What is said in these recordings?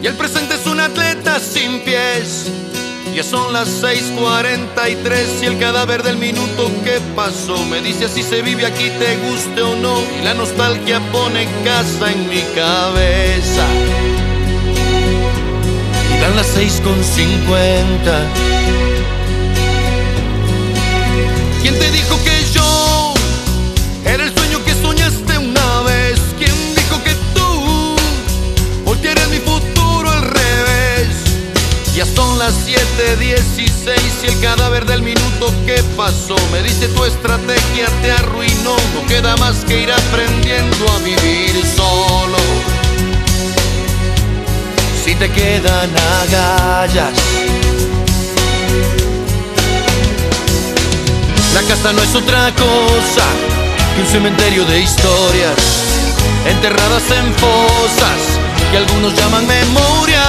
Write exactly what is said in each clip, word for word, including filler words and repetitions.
y el presente es un atleta sin pies. Ya son las seis cuarenta y tres y el cadáver del minuto que pasó me dice si se vive aquí, te guste o no, y la nostalgia pone casa en mi cabeza. Y dan las seis con cincuenta. ¿Quién te dijo que yo era el sueño que soñaste una vez? ¿Quién dijo que tú voltearías mi futuro al revés? Ya son las siete dieciséis y el cadáver del minuto que pasó me dice tu estrategia te arruinó. No queda más que ir aprendiendo a vivir solo. Si te quedan agallas, la casa no es otra cosa que un cementerio de historias enterradas en fosas que algunos llaman memorias.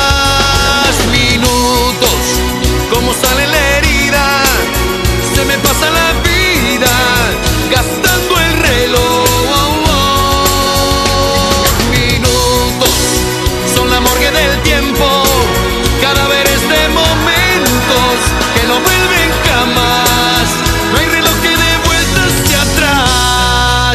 Minutos, como sale la herida, se me pasa la vida gastando el reloj. Minutos, son la morgue del tiempo, cadáveres de momentos que no vuelven jamás. No hay reloj que dé vueltas hacia atrás.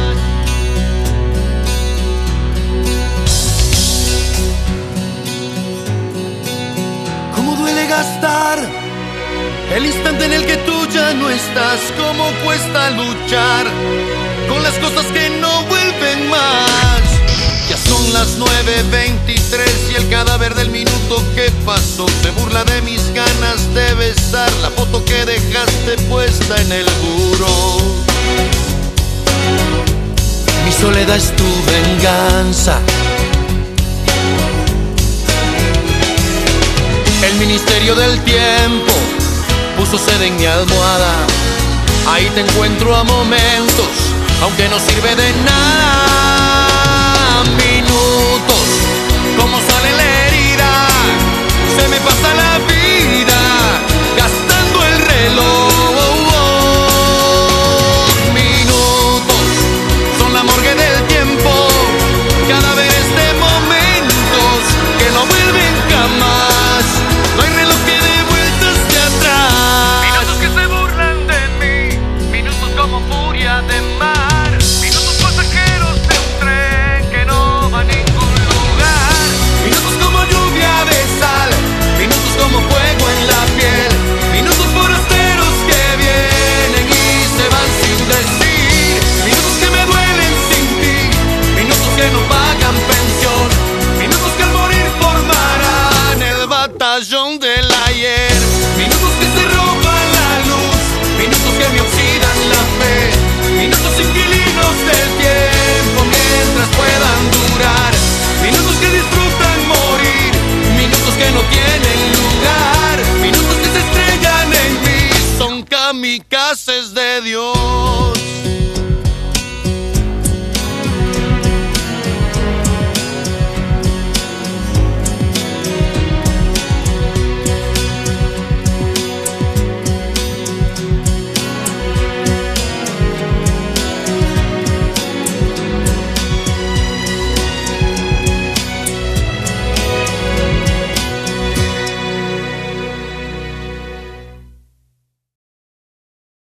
¿Cómo duele gastar el instante en el que tú ya no estás? ¿Cómo cuesta luchar con las cosas que no vuelven más? Ya son las nueve veintitrés y el cadáver del minuto que pasó se burla de mis ganas de besar la foto que dejaste puesta en el buró. Mi soledad es tu venganza. El ministerio del tiempo puso sede en mi almohada. Ahí te encuentro a momentos, aunque no sirve de nada.